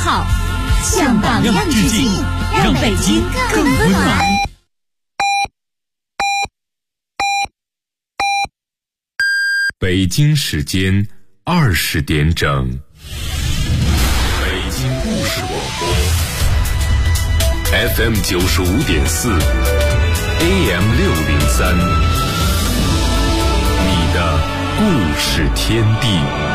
好，向党样致敬，让北京更温暖。 北京时间20点整，北京故事广播 FM 95.4 AM 603，你的故事天地。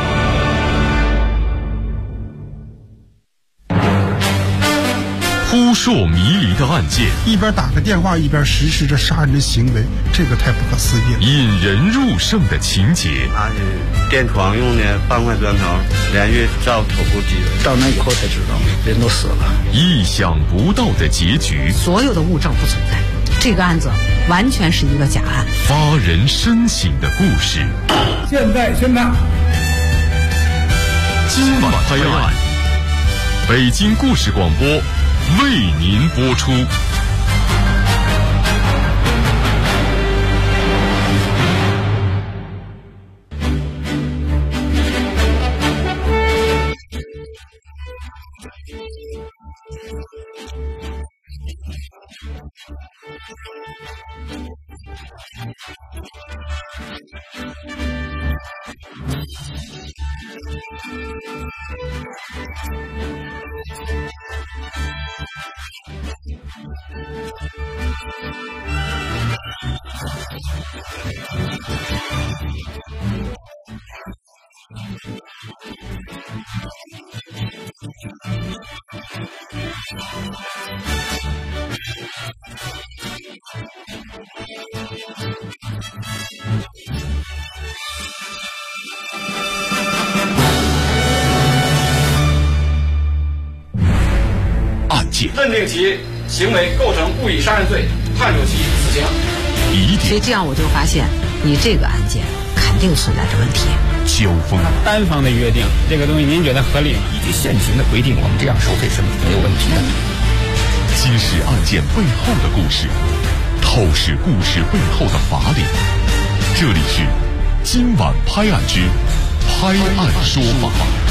扑朔迷离的案件， 一边打个电话一边实施着杀人的行为，这个太不可思议了。 引人入胜的情节， 他是电窗用的半块砖头连续照头部击， 到那以后才知道人都死了。 意想不到的结局， 所有的物证不存在，这个案子完全是一个假案。 发人深省的故事， 现在宣判， 今晚拍案，北京故事广播为您播出。 认定其行为构成故意杀人罪，判处其死刑。 所以这样我就发现，你这个案件肯定存在着问题。 交锋， 单方的约定，这个东西您觉得合理吗？ 以及现行的规定，我们这样收费是没有问题的。 揭示案件背后的故事，透视故事背后的法理。这里是今晚拍案之拍案说法。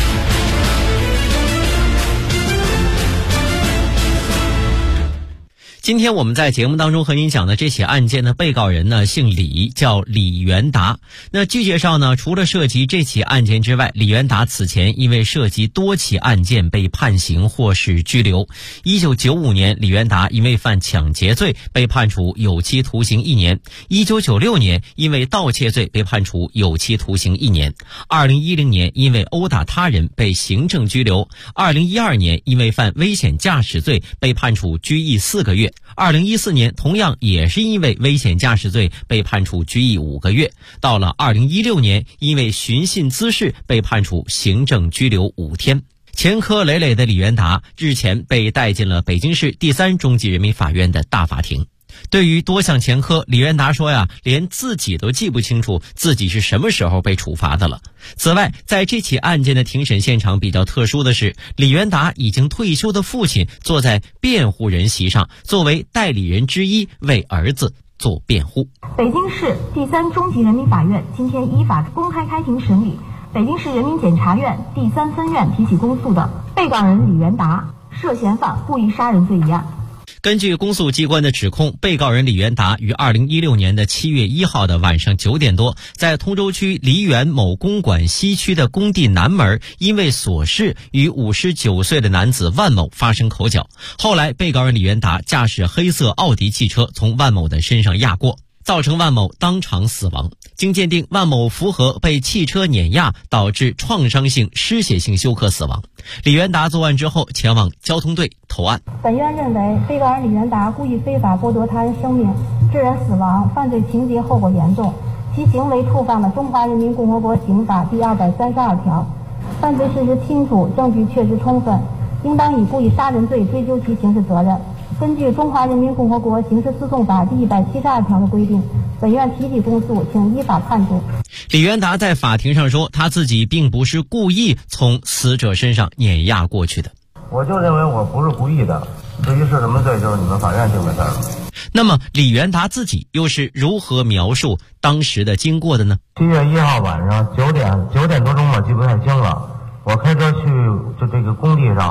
今天我们在节目当中和您讲的这起案件的被告人呢姓李，叫李元达。那据介绍呢，除了涉及这起案件之外，李元达此前因为涉及多起案件被判刑或是拘留。1995年，李元达因为犯抢劫罪被判处有期徒刑1年；1996年因为盗窃罪被判处有期徒刑1年；2010年因为殴打他人被行政拘留；2012年因为犯危险驾驶罪被判处拘役4个月；2014年同样也是因为危险驾驶罪被判处拘役5个月，到了2016年因为寻衅滋事被判处行政拘留5天。前科累累的李元达日前被带进了北京市第3中级人民法院的大法庭。对于多项前科，李元达说连自己都记不清楚自己是什么时候被处罚的了。此外，在这起案件的庭审现场比较特殊的是，李元达已经退休的父亲坐在辩护人席上，作为代理人之一为儿子做辩护。 北京市第3中级人民法院今天依法公开开庭审理北京市人民检察院第3分院提起公诉的被告人李元达涉嫌犯故意杀人罪一案。 根据公诉机关的指控，被告人李元达于2016年的7月1号的晚上9点多，在通州区梨园某公馆西区的工地南门，因为琐事与59岁的男子万某发生口角。后来，被告人李元达驾驶黑色奥迪汽车从万某的身上压过，造成万某当场死亡。经鉴定，万某符合被汽车碾压导致创伤性失血性休克死亡。李元达作案之后前往交通队投案。 本院认为，被告人李元达故意非法剥夺他人生命，致人死亡，犯罪情节后果严重，其行为触犯了《中华人民共和国刑法》第232条，犯罪事实清楚，证据确实充分，应当以故意杀人罪追究其刑事责任。根据《中华人民共和国刑事诉讼法》第172条的规定，本院提起公诉，请依法判处。 李元达在法庭上说，他自己并不是故意从死者身上碾压过去的。 我就认为我不是故意的，至于是什么罪，就是你们法院定的事儿了。 那么李元达自己又是如何描述当时的经过的呢 ？7月1号晚上9点多钟吧，记不太清了。我开车去就这个工地上，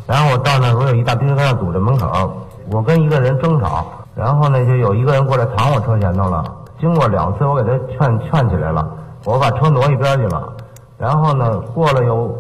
然后我到那，我有一大冰箱堵在门口，我跟一个人争吵，然后呢就有一个人过来躺我车前头了。经过2次，我给他劝起来了，我把车挪一边去了。然后呢，过了有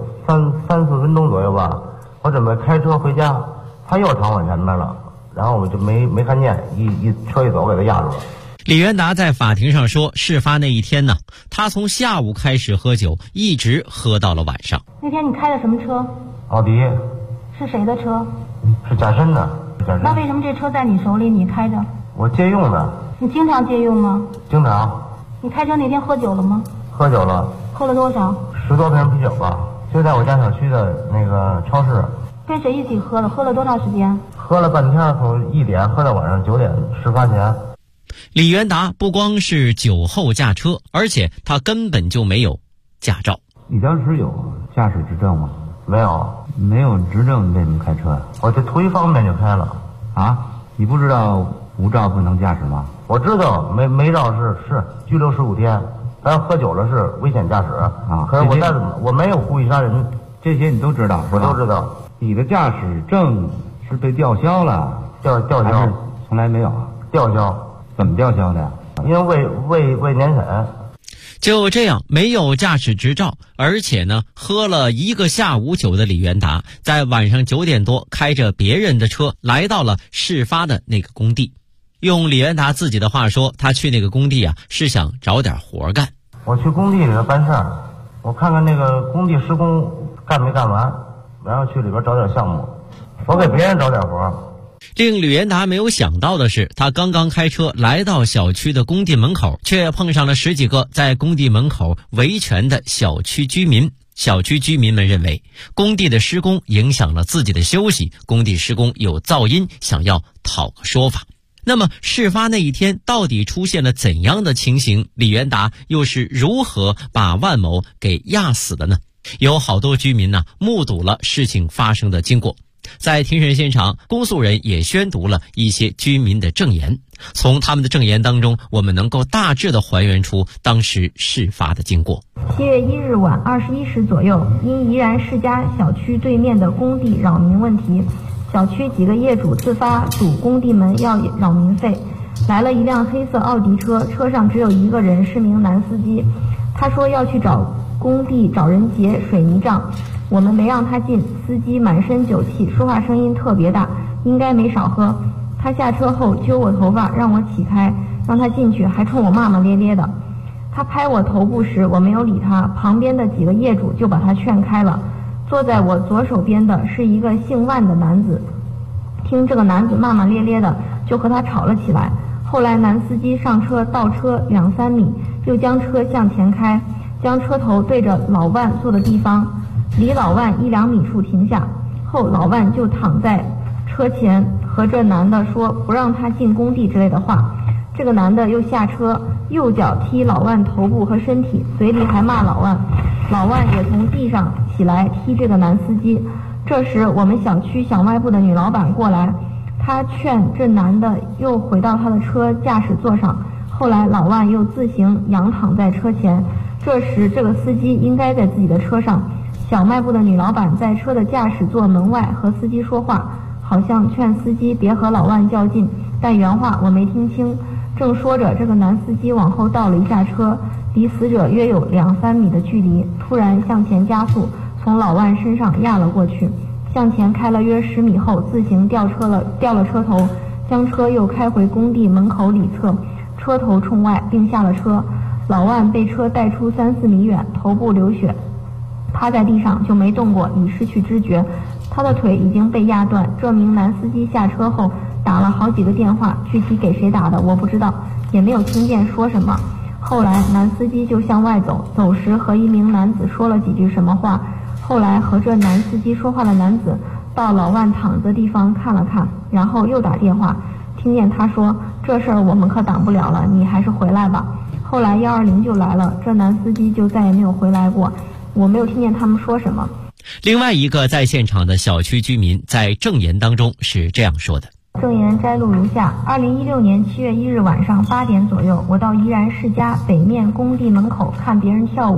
3、4分钟左右吧，我准备开车回家，他又躺我前面了，然后我就没看见，车一走，我给他压住了。 李元达在法庭上说，事发那一天呢，他从下午开始喝酒，一直喝到了晚上。 那天你开的什么车？ 奥迪。 是谁的车？ 是甲申的。 那为什么这车在你手里，你开着？ 我借用的。 你经常借用吗？ 经常。 你开车那天喝酒了吗？ 喝酒了。 喝了多少 ？10多瓶啤酒吧，就在我家小区的那个超市。 跟谁一起喝的？喝了多长时间？ 喝了半天，从1点喝到晚上9点，事发前。 李元达不光是酒后驾车，而且他根本就没有驾照。 李当时有驾驶执照吗？ 没有。 没有执证，为什么开车呀？ 我就图一方便就开了。 啊？你不知道无照不能驾驶吗？ 我知道，没照是拘留15天，但是喝酒了是危险驾驶啊。 可是我没有故意杀人， 这些你都知道， 我都知道。 你的驾驶证是被吊销了？ 吊销？ 从来没有。 吊销？ 怎么吊销的呀？ 因为未年审。 就这样，没有驾驶执照，而且呢，喝了1个下午酒的李元达，在晚上9点多开着别人的车来到了事发的那个工地。用李元达自己的话说，他去那个工地啊，是想找点活干。 我去工地里头办事儿，我看看那个工地施工干没干完，然后去里边找点项目，我给别人找点活。 令李元达没有想到的是，他刚刚开车来到小区的工地门口，却碰上了10几个在工地门口维权的小区居民。小区居民们认为，工地的施工影响了自己的休息，工地施工有噪音，想要讨个说法。那么事发那一天到底出现了怎样的情形？李元达又是如何把万某给压死的呢？有好多居民呢，目睹了事情发生的经过。在庭审现场，公诉人也宣读了一些居民的证言。从他们的证言当中，我们能够大致的还原出当时事发的经过。 7月1日晚21时左右，因怡然世家小区对面的工地扰民问题，小区几个业主自发堵工地门要扰民费，来了一辆黑色奥迪车，车上只有一个人，是名男司机。他说要去找工地找人结水泥账，我们没让他进，司机满身酒气，说话声音特别大，应该没少喝。他下车后揪我头发让我起开，让他进去，还冲我骂骂咧咧的。他拍我头部时我没有理他，旁边的几个业主就把他劝开了。坐在我左手边的是一个姓万的男子，听这个男子骂骂咧咧的，就和他吵了起来。后来男司机上车倒车2、3米，又将车向前开，将车头对着老万坐的地方，离老万1、2米处停下。后老万就躺在车前，和这男的说不让他进工地之类的话。这个男的又下车，右脚踢老万头部和身体，嘴里还骂老万。老万也从地上起来踢这个男司机。这时我们小区小卖部的女老板过来，她劝这男的又回到他的车驾驶座上。后来老万又自行仰躺在车前，这时这个司机应该在自己的车上。小卖部的女老板在车的驾驶座门外和司机说话，好像劝司机别和老万较劲，但原话我没听清。正说着，这个男司机往后倒了一下车，离死者约有2、3米的距离，突然向前加速，从老万身上压了过去。向前开了约10米后，自行掉了车头，将车又开回工地门口里侧，车头冲外，并下了车。老万被车带出3、4米远，头部流血，趴在地上就没动过，已失去知觉。他的腿已经被压断。这名男司机下车后打了好几个电话，具体给谁打的我不知道，也没有听见说什么。后来男司机就向外走，走时和一名男子说了几句什么话。后来和这男司机说话的男子到老万躺着的地方看了看，然后又打电话，听见他说这事儿我们可挡不了了，你还是回来吧。后来120就来了，这男司机就再也没有回来过，我没有听见他们说什么。 另外一个在现场的小区居民在证言当中是这样说的。 证言摘录如下：2016年7月1日晚上8点左右，我到怡然世家北面工地门口看别人跳舞，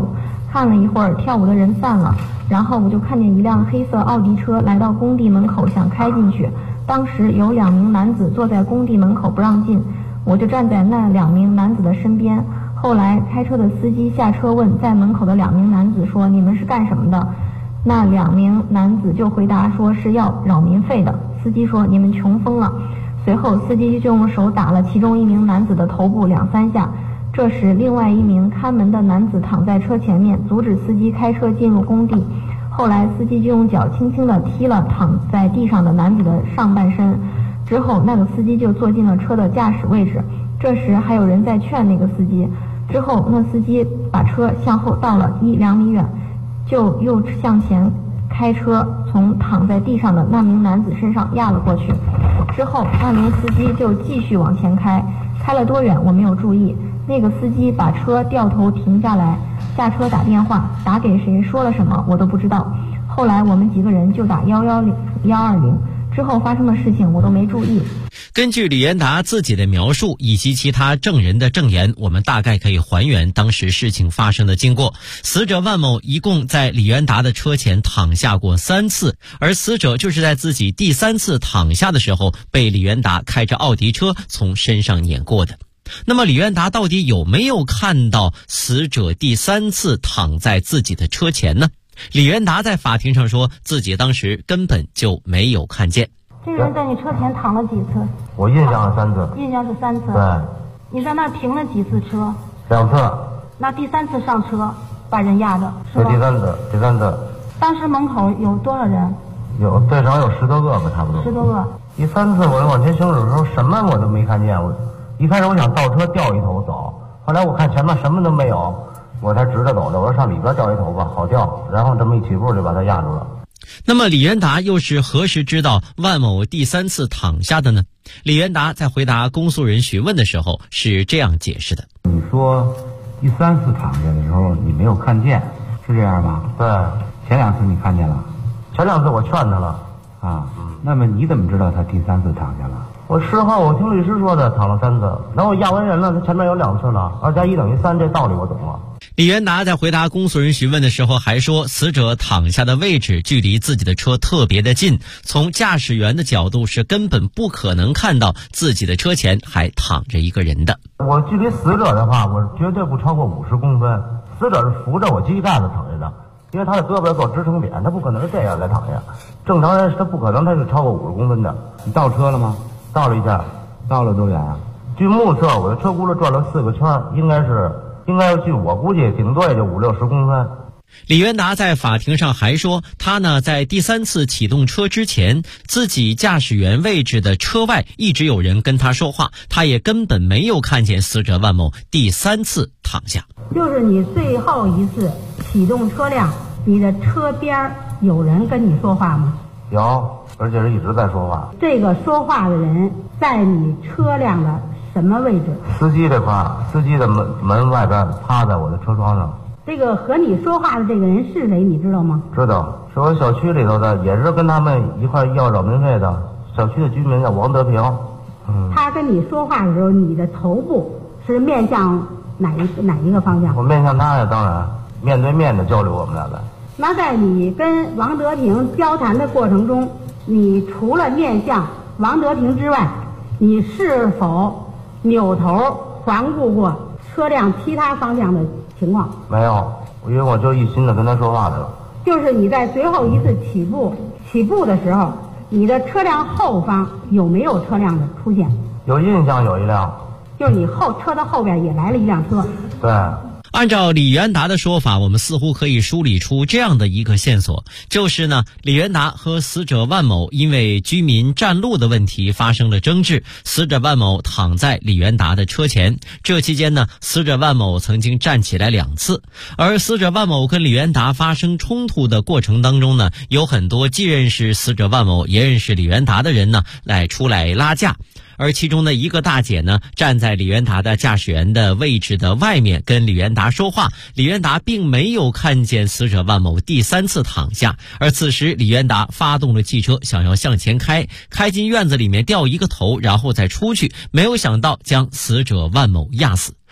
看了一会儿，跳舞的人散了，然后我就看见一辆黑色奥迪车来到工地门口，想开进去。当时有2名男子坐在工地门口不让进，我就站在那2名男子的身边。后来开车的司机下车问在门口的2名男子说：“你们是干什么的？”那2名男子就回答说是要扰民费的。司机说：“你们穷疯了。”随后司机就用手打了其中1名男子的头部2、3下。这时另外1名看门的男子躺在车前面，阻止司机开车进入工地。后来司机就用脚轻轻地踢了躺在地上的男子的上半身，之后那个司机就坐进了车的驾驶位置。这时还有人在劝那个司机，之后那司机把车向后倒了1-2米远，就又向前开车从躺在地上的那名男子身上压了过去。之后那名司机就继续往前开，开了多远我没有注意。那个司机把车掉头停下来，下车打电话，打给谁说了什么我都不知道。后来我们几个人就打120，之后发生的事情我都没注意。 根据李元达自己的描述以及其他证人的证言，我们大概可以还原当时事情发生的经过。死者万某一共在李元达的车前躺下过3次，而死者就是在自己第3次躺下的时候被李元达开着奥迪车从身上碾过的。那么李元达到底有没有看到死者第3次躺在自己的车前呢？李元达在法庭上说自己当时根本就没有看见。 这个人在你车前躺了几次？ 我印象是3次。 印象是3次。 对。 你在那儿停了几次车 ？2次。 那第3次上车把人压着是吧？ 第三次。 当时门口有多少人？ 有最少有10多个吧，差不多。 10多个。 第3次我往前行驶的时候，什么我都没看见。一开始我想倒车掉一头走，后来我看前面什么都没有，我才直着走的。我说上里边掉一头吧，好掉。然后这么一起步就把他压住了。 那么李元达又是何时知道万某第3次躺下的呢？李元达在回答公诉人询问的时候是这样解释的： 你说第3次躺下的时候你没有看见，是这样吗？ 对。 前2次你看见了？ 前2次我劝他了。 啊，那么你怎么知道他第3次躺下了？ 我事后我听律师说的，躺了3次，然后压完人了，他前面有2次了，2加1等于3，这道理我懂了。 李元达在回答公诉人询问的时候还说，死者躺下的位置距离自己的车特别的近，从驾驶员的角度是根本不可能看到自己的车前还躺着一个人的。 我距离死者的话，我绝对不超过50公分。死者是扶着我机盖子躺下的，因为他的胳膊要做支撑点，他不可能是这样来躺下。正常人他不可能他是超过50公分的。 你倒车了吗？ 倒了一下。 倒了多远啊？ 据目测，我的车轱辘转了4个圈，应该据我估计顶多也就50-60公分。 李元达在法庭上还说，他呢在第3次启动车之前，自己驾驶员位置的车外一直有人跟他说话，他也根本没有看见死者万某第3次躺下。 就是你最后一次启动车辆，你的车边有人跟你说话吗？ 有，而且是一直在说话。 这个说话的人在你车辆的什么位置？ 司机这块，司机的门外边趴在我的车窗上。 这个和你说话的这个人是谁，你知道吗？ 知道，是我小区里头的，也是跟他们一块要扰民费的小区的居民，叫王德平。 他跟你说话的时候，你的头部是面向哪一个方向？ 我面向他呀，当然面对面的交流，我们俩在。 那在你跟王德平交谈的过程中，你除了面向王德平之外，你是否扭头环顾过车辆其他方向的情况？ 没有，因为我就一心的跟他说话去了。 就是你在随后一次起步的时候，你的车辆后方有没有车辆的出现？ 有印象，有一辆。 就是你车的后边也来了一辆车。 对。 按照李元达的说法，我们似乎可以梳理出这样的一个线索，就是呢，李元达和死者万某因为居民占路的问题发生了争执，死者万某躺在李元达的车前，这期间呢，死者万某曾经站起来2次，而死者万某跟李元达发生冲突的过程当中呢，有很多既认识死者万某也认识李元达的人呢出来拉架。而其中的一个大姐呢，站在李元达的驾驶员的位置的外面跟李元达说话，李元达并没有看见死者万某第3次躺下，而此时李元达发动了汽车想要向前开进院子里面掉一个头，然后再出去，没有想到将死者万某压死。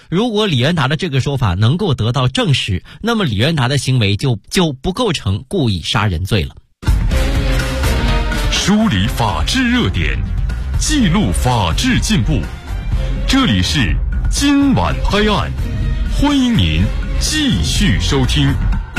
如果李元达的这个说法能够得到证实，那么李元达的行为就不构成故意杀人罪了。 梳理法治热点，记录法治进步，这里是今晚拍案，欢迎您继续收听。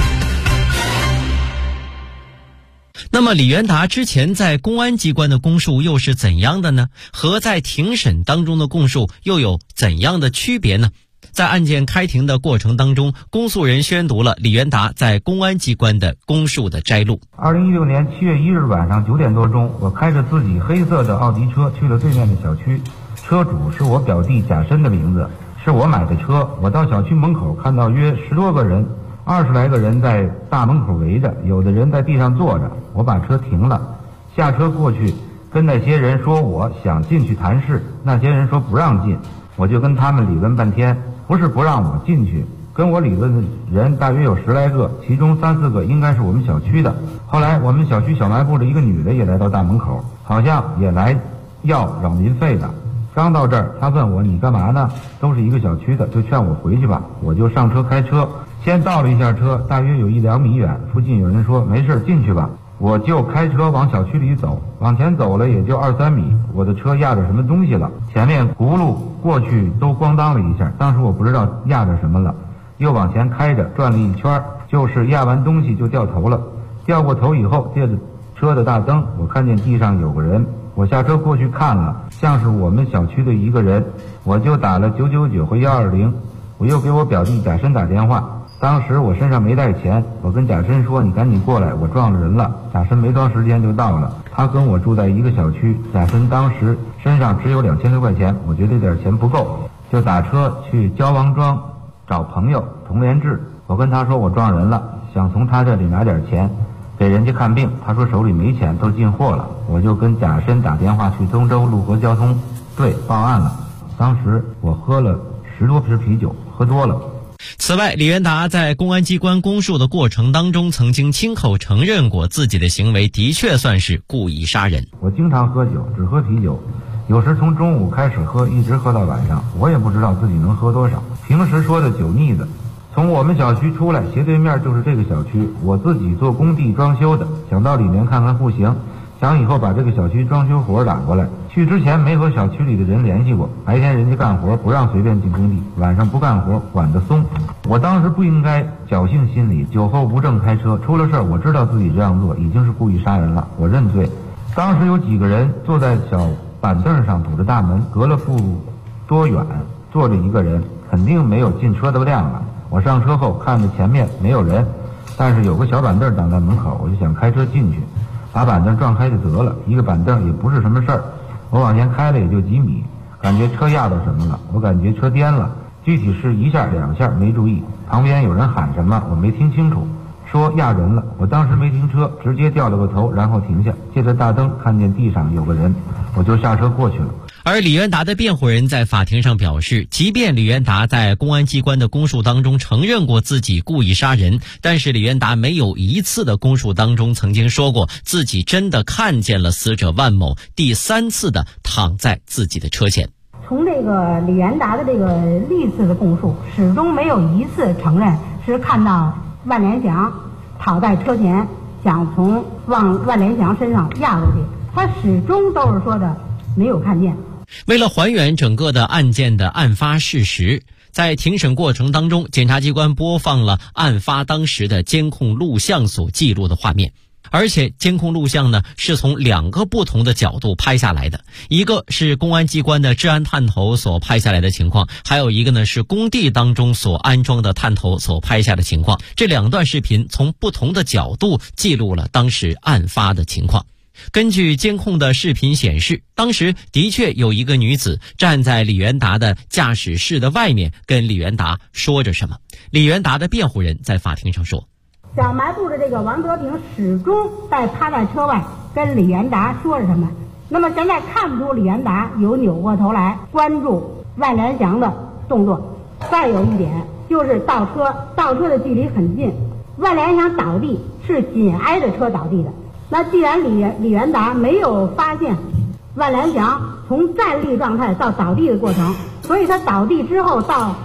那么李元达之前在公安机关的供述又是怎样的呢？和在庭审当中的供述又有怎样的区别呢？在案件开庭的过程当中，公诉人宣读了李元达在公安机关的供述的摘录。 2016年7月1日晚上9点多钟，我开着自己黑色的奥迪车去了对面的小区，车主是我表弟贾申的名字，是我买的车。我到小区门口看到约10多个人，20来个人在大门口围着，有的人在地上坐着。我把车停了，下车过去跟那些人说我想进去谈事，那些人说不让进，我就跟他们理论半天，不是不让我进去，跟我理论的人大约有10来个，其中3、4个应该是我们小区的。后来我们小区小卖部的一个女的也来到大门口，好像也来要扰民费的。刚到这儿，她问我你干嘛呢？都是一个小区的，就劝我回去吧。我就上车开车，先倒了一下车，大约有1、2米远，附近有人说没事进去吧。我就开车往小区里走，往前走了也就2、3米，我的车压着什么东西了，前面轱辘过去都咣当了一下，当时我不知道压着什么了，又往前开着转了一圈，就是压完东西就掉头了。掉过头以后，借着车的大灯，我看见地上有个人，我下车过去看了，像是我们小区的一个人，我就打了999和120，我又给我表弟贾申打电话。当时我身上没带钱，我跟贾申说你赶紧过来，我撞了人了。贾申没多时间就到了，他跟我住在一个小区。贾申当时身上只有2000多块钱，我觉得这点钱不够，就打车去焦王庄找朋友童连志。我跟他说我撞人了，想从他这里拿点钱给人家看病，他说手里没钱，都进货了。我就跟贾申打电话去东州路河交通队报案了。当时我喝了10多瓶啤酒，喝多了。 此外，李元达在公安机关供述的过程当中，曾经亲口承认过自己的行为的确算是故意杀人。 我经常喝酒，只喝啤酒，有时从中午开始喝，一直喝到晚上，我也不知道自己能喝多少。平时说的酒腻子，从我们小区出来，斜对面就是这个小区。我自己做工地装修的，想到里面看看户型，想以后把这个小区装修活打过来。去之前没和小区里的人联系过，白天人家干活不让随便进工地，晚上不干活管得松。我当时不应该侥幸心理，酒后无证开车，出了事儿我知道自己这样做已经是故意杀人了，我认罪。当时有几个人坐在小板凳上堵着大门，隔了不多远坐着一个人，肯定没有进车的量了。我上车后看着前面没有人，但是有个小板凳挡在门口，我就想开车进去，把板凳撞开就得了，一个板凳也不是什么事儿。我往前开了也就几米，感觉车压到什么了，我感觉车颠了，具体是1下2下没注意，旁边有人喊什么我没听清楚，说压人了。我当时没停车，直接掉了个头，然后停下，借着大灯看见地上有个人，我就下车过去了。 而李元达的辩护人在法庭上表示，即便李元达在公安机关的供述当中承认过自己故意杀人，但是李元达没有一次的供述当中曾经说过自己真的看见了死者万某第3次的躺在自己的车前。 从这个李元达的这个历次的供述，始终没有一次承认是看到万连祥躺在车前，想从万连祥身上压过去，他始终都是说的没有看见。 为了还原整个的案件的案发事实，在庭审过程当中，检察机关播放了案发当时的监控录像所记录的画面。而且监控录像呢是从2个不同的角度拍下来的，一个是公安机关的治安探头所拍下来的情况，还有一个呢是工地当中所安装的探头所拍下的情况。这2段视频从不同的角度记录了当时案发的情况。根据监控的视频显示，当时的确有一个女子站在李元达的驾驶室的外面，跟李元达说着什么。李元达的辩护人在法庭上说， 小卖部的这个王德平始终在趴在车外跟李元达说着什么，那么现在看不出李元达有扭过头来关注万连祥的动作。再有一点就是倒车的距离很近，万连祥倒地是紧挨着车倒地的。那既然李元达没有发现万连祥从站立状态到倒地的过程，所以他倒地之后到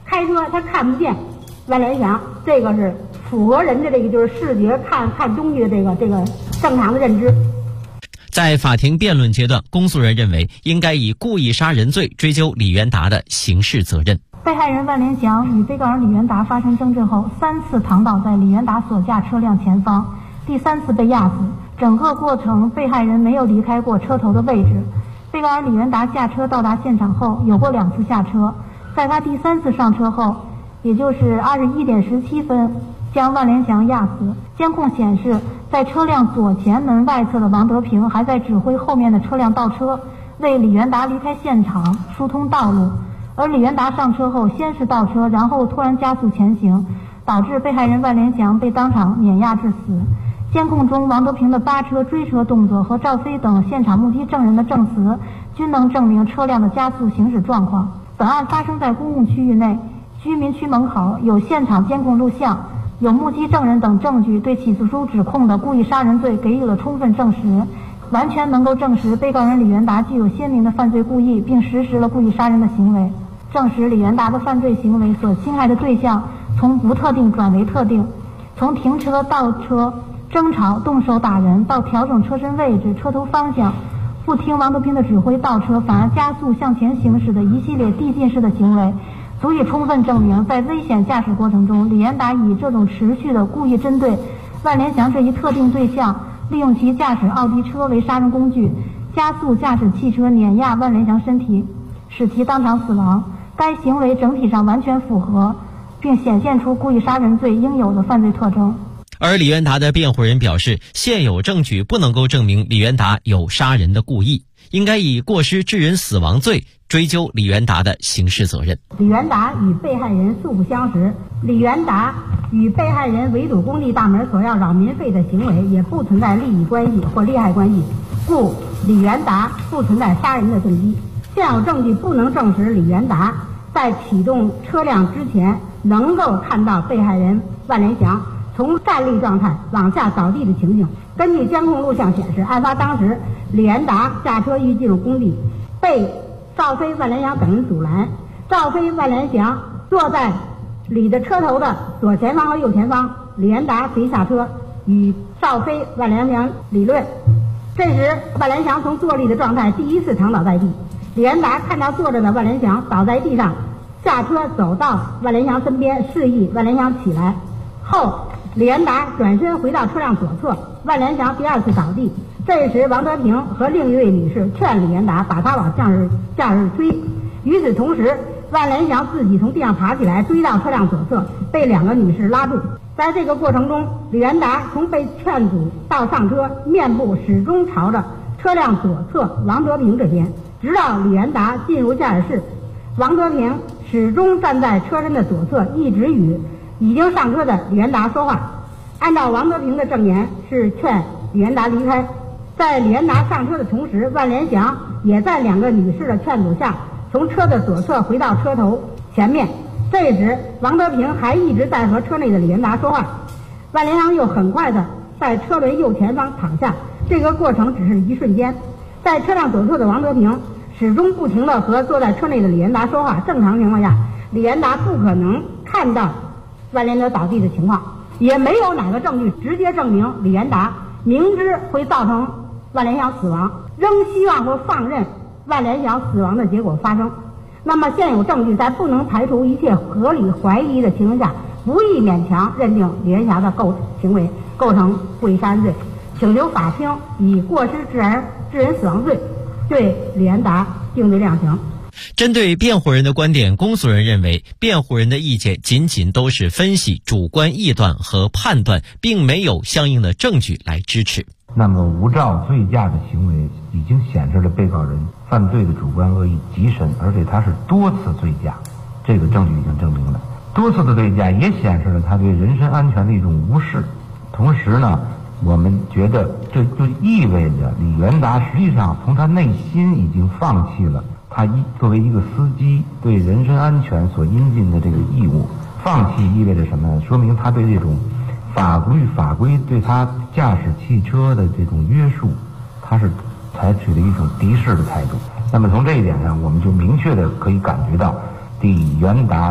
开车他看不见万联祥，这个是符合人的这个就是视觉看东西的这个正常的认知。 在法庭辩论阶段，公诉人认为应该以故意杀人罪追究李元达的刑事责任。 被害人万联祥与被告人李元达发生争执后，3次躺倒在李元达所驾车辆前方，第3次被压死。整个过程被害人没有离开过车头的位置。被告人李元达驾车到达现场后，有过2次下车，在他第3次上车后，也就是21点17分，将万联祥压死。监控显示，在车辆左前门外侧的王德平还在指挥后面的车辆倒车，为李元达离开现场疏通道路。而李元达上车后，先是倒车，然后突然加速前行，导致被害人万联祥被当场碾压致死。监控中，王德平的扒车、追车动作和赵飞等现场目击证人的证词，均能证明车辆的加速行驶状况。本案发生在公共区域内，居民区门口，有现场监控录像，有目击证人等证据，对起诉书指控的故意杀人罪给予了充分证实，完全能够证实被告人李元达具有鲜明的犯罪故意，并实施了故意杀人的行为。证实李元达的犯罪行为所侵害的对象从不特定转为特定，从停车、倒车、争吵、动手打人到调整车身位置、车头方向，不听王德平的指挥倒车，反而加速向前行驶的一系列递进式的行为，足以充分证明在危险驾驶过程中，李元达以这种持续的故意针对万联祥这一特定对象，利用其驾驶奥迪车为杀人工具，加速驾驶汽车碾压万联祥身体，使其当场死亡。该行为整体上完全符合并显现出故意杀人罪应有的犯罪特征。 而李元达的辩护人表示，现有证据不能够证明李元达有杀人的故意，应该以过失致人死亡罪追究李元达的刑事责任。 李元达与被害人素不相识，李元达与被害人围堵工地大门索要扰民费的行为也不存在利益关系或利害关系，故李元达不存在杀人的动机。现有证据不能证实李元达在启动车辆之前能够看到被害人万联祥从站立状态往下倒地的情形。根据监控录像显示，案发当时李元达驾车欲进入工地，被赵飞、万联祥等人阻拦。赵飞、万联祥坐在李的车头的左前方和右前方，李元达随下车与赵飞、万联祥理论。这时万联祥从坐立的状态第一次躺倒在地，李元达看到坐着的万联祥倒在地上，下车走到万联祥身边，示意万联祥起来后，李元达转身回到车辆左侧，万联祥第2次倒地。这时王德平和另一位女士劝李元达把他往驾驶追，与此同时万联祥自己从地上爬起来追到车辆左侧，被2个女士拉住。在这个过程中，李元达从被劝阻到上车，面部始终朝着车辆左侧王德平这边，直到李元达进入驾驶室，王德平始终站在车身的左侧，一直与已经上车的李元达说话。按照王德平的证言，是劝李元达离开。在李元达上车的同时，万联祥也在2个女士的劝阻下，从车的左侧回到车头前面。这时王德平还一直在和车内的李元达说话，万联祥又很快的在车轮右前方躺下。这个过程只是一瞬间，在车辆左侧的王德平始终不停地和坐在车内的李元达说话。正常情况下，李元达不可能看到万联达倒地的情况，也没有哪个证据直接证明李元达明知会造成万联祥死亡，仍希望或放任万联祥死亡的结果发生。那么现有证据在不能排除一切合理怀疑的情况下，不宜勉强认定李元达的行为构成故意杀人罪，请求法庭以过失致人死亡罪对李元达定罪量刑。 针对辩护人的观点，公诉人认为辩护人的意见仅仅都是分析、主观臆断和判断，并没有相应的证据来支持。 那么无照醉驾的行为已经显示了被告人犯罪的主观恶意极深，而且他是多次醉驾，这个证据已经证明了。多次的醉驾也显示了他对人身安全的一种无视。同时呢，我们觉得这就意味着李元达实际上从他内心已经放弃了他作为一个司机对人身安全所应尽的这个义务。放弃意味着什么呢？说明他对这种法律法规对他驾驶汽车的这种约束，他是采取了一种敌视的态度。那么从这一点上，我们就明确的可以感觉到李元达在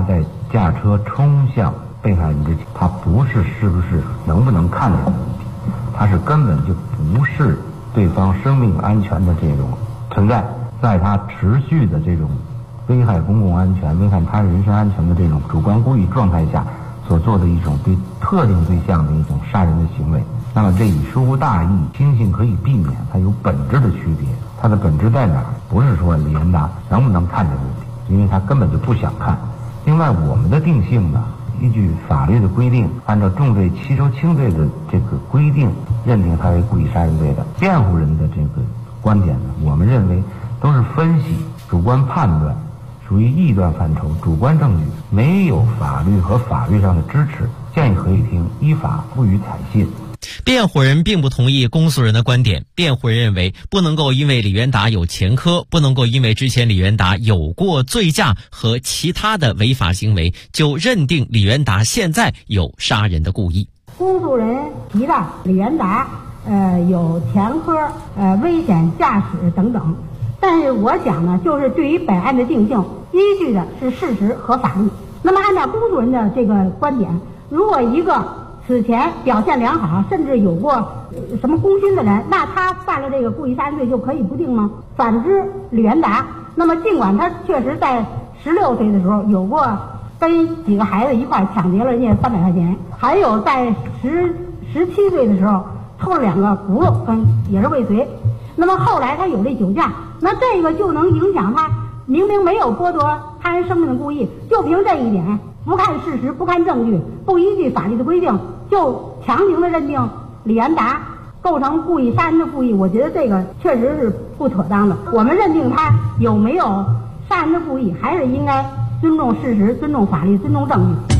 驾车冲向被害人之前，他不是不是能不能看见的问题，他是根本就不是对方生命安全的这种存在，在他持续的这种危害公共安全、危害他人身安全的这种主观故意状态下所做的一种对特定对象的一种杀人的行为。那么这以疏忽大意，轻信可以避免，它有本质的区别。它的本质在哪儿？不是说李元达能不能看见问题，因为他根本就不想看。另外，我们的定性呢，依据法律的规定，按照重罪吸收轻罪的这个规定，认定他为故意杀人罪的。辩护人的这个观点呢，我们认为都是分析、主观判断，属于臆断范畴，主观证据没有法律和法律上的支持，建议合议庭依法不予采信。 辩护人并不同意公诉人的观点，辩护人认为不能够因为李元达有前科，不能够因为之前李元达有过醉驾和其他的违法行为，就认定李元达现在有杀人的故意。 公诉人提到李元达有前科，危险驾驶等等，但是我想呢，就是对于本案的定性，依据的是事实和法律。那么按照公诉人的这个观点，如果一个此前表现良好，甚至有过什么公心的人，那他犯了这个故意杀人罪就可以不定吗？反之，李元达，那么尽管他确实在16岁的时候有过跟几个孩子一块抢劫了人家300块钱，还有在17岁的时候偷了2个轱辘，也是未遂。那么后来他有这酒驾，那这个就能影响他明明没有剥夺他人生命的故意，就凭这一点，不看事实，不看证据，不依据法律的规定，就强行的认定李元达构成故意杀人的故意，我觉得这个确实是不妥当的。我们认定他有没有杀人的故意，还是应该尊重事实，尊重法律，尊重证据。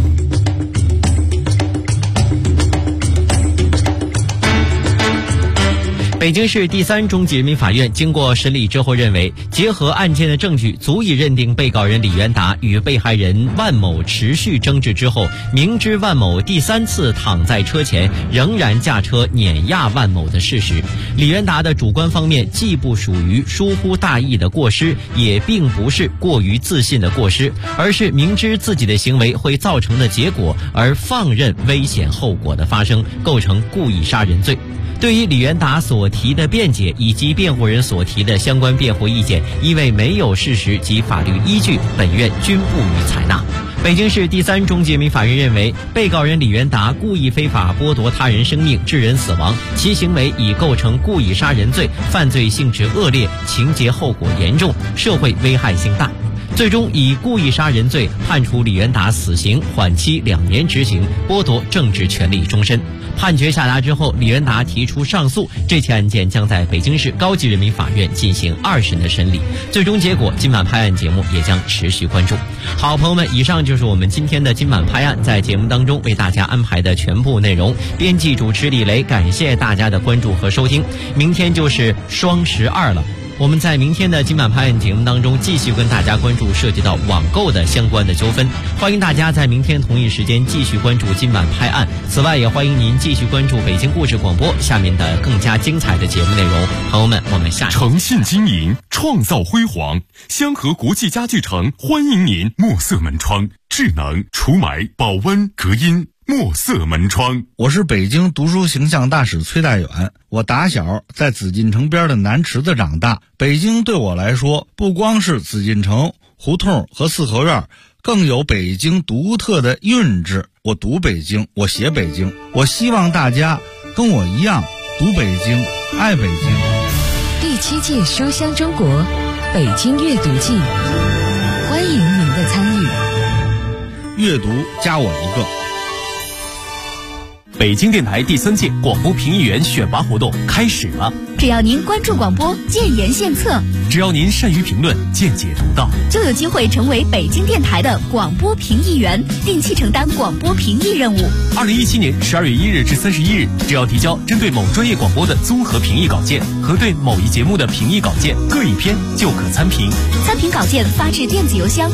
北京市第3中级人民法院经过审理之后认为，结合案件的证据，足以认定被告人李元达与被害人万某持续争执之后，明知万某第3次躺在车前，仍然驾车碾压万某的事实。李元达的主观方面既不属于疏忽大意的过失，也并不是过于自信的过失，而是明知自己的行为会造成的结果，而放任危险后果的发生，构成故意杀人罪。对于李元达所提的辩解以及辩护人所提的相关辩护意见，因为没有事实及法律依据，本院均不予采纳。北京市第3中级人民法院认为，被告人李元达故意非法剥夺他人生命，致人死亡，其行为已构成故意杀人罪，犯罪性质恶劣，情节后果严重，社会危害性大。最终以故意杀人罪判处李元达死刑，缓期2年执行，剥夺政治权利终身。判决下达之后，李元达提出上诉，这起案件将在北京市高级人民法院进行2审的审理。最终结果，今晚拍案节目也将持续关注。好，朋友们，以上就是我们今天的今晚拍案在节目当中为大家安排的全部内容。编辑主持李雷，感谢大家的关注和收听。明天就是双12了。我们在明天的今晚拍案节目当中继续跟大家关注涉及到网购的相关的纠纷，欢迎大家在明天同一时间继续关注今晚拍案。此外也欢迎您继续关注北京故事广播下面的更加精彩的节目内容。朋友们，我们下期诚信经营，创造辉煌，香河国际家具城欢迎您。墨色门窗，智能除霾、保温、隔音。墨色门窗。 我是北京读书形象大使崔大远，我打小在紫禁城边的南池子长大。北京对我来说，不光是紫禁城、胡同和四合院，更有北京独特的韵致。我读北京，我写北京，我希望大家跟我一样读北京，爱北京。 第7届书香中国北京阅读季，欢迎您的参与。 阅读加我一个。 北京电台第3届广播评议员选拔活动开始了。 只要您关注广播，建言献策； 只要您善于评论，见解独到， 就有机会成为北京电台的广播评议员，定期承担广播评议任务。 2017年12月1日至31日，只要提交针对某专业广播的综合评议稿件和对某一节目的评议稿件各1篇，就可参评。 参评稿件发至电子邮箱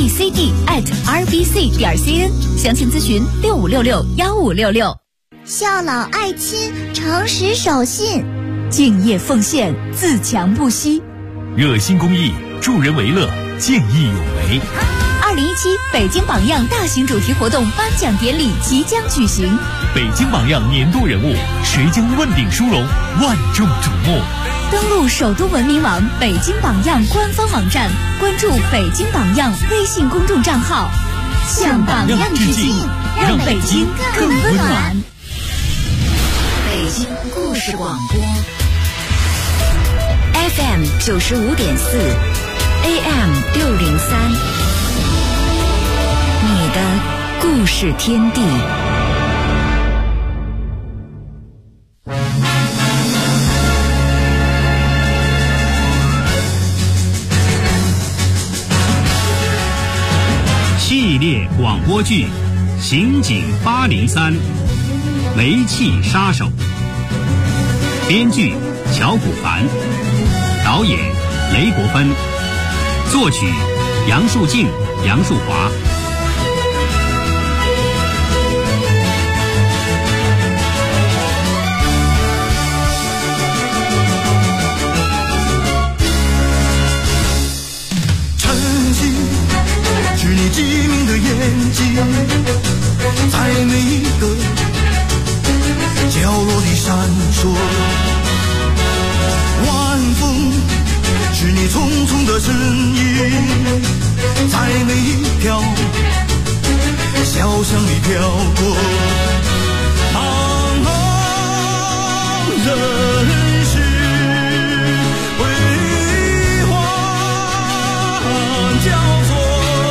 abcd@rbc.cn， 详情咨询65661566。 孝老爱亲，诚实守信， 敬业奉献，自强不息， 热心公益，助人为乐，见义勇为。 2017北京榜样大型主题活动颁奖典礼即将举行。 北京榜样年度人物，谁将问鼎殊荣，万众瞩目。 登录首都文明网北京榜样官方网站，关注北京榜样微信公众账号，向榜样致敬，让北京更温暖。 北京故事广播 FM 95.4 AM 603，你的故事天地。 系列广播剧《刑警803》，煤气杀手。编剧乔古凡，导演雷国芬，作曲杨树静、杨树华。 机敏的眼睛，在每一个角落里闪烁。晚风是你匆匆的身影，在每一条小巷里飘过。茫茫人世辉煌交错。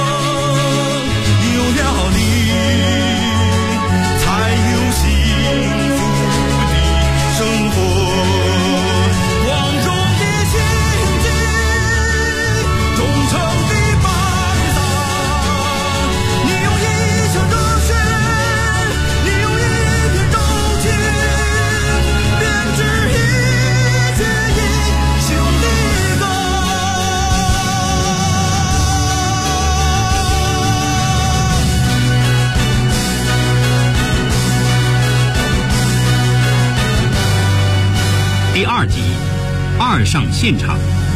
第2集，二上现场。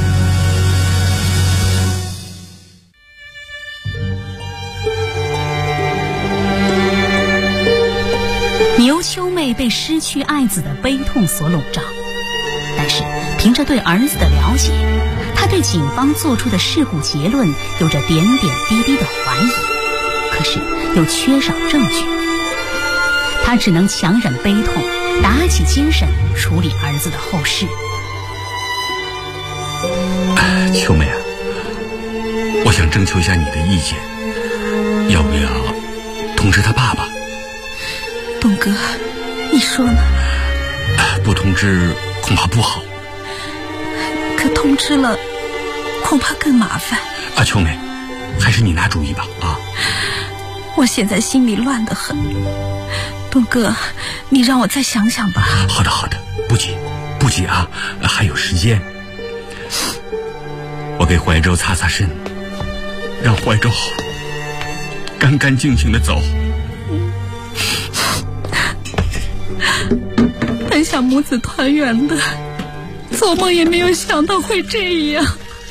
牛秋妹被失去爱子的悲痛所笼罩，但是凭着对儿子的了解，她对警方做出的事故结论有着点点滴滴的怀疑，可是又缺少证据，她只能强忍悲痛，打起精神处理儿子的后事。 秋妹啊，我想征求一下你的意见，要不要通知他爸爸？ 东哥，你说呢？ 不通知恐怕不好， 可通知了恐怕更麻烦。 秋妹，还是你拿主意吧啊！ 我现在心里乱得很，东哥，你让我再想想吧。 好的好的，不急不急啊，还有时间。我给怀柔擦擦身，让怀柔干干净净的走。 本想母子团圆的，做梦也没有想到会这样。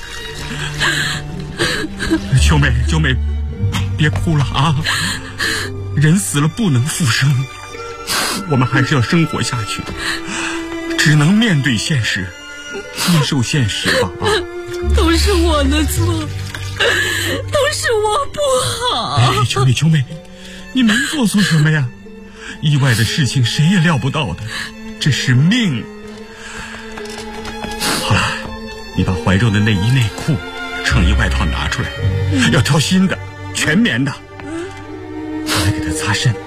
秋妹，别哭了啊！人死了不能复生，我们还是要生活下去，只能面对现实，接受现实吧啊！ 都是我的错，都是我不好。 秋妹，你没做错什么呀？意外的事情谁也料不到的，这是命。好了，你把怀柔的内衣内裤、衬衣外套拿出来，要挑新的，全棉的。我来给他擦身。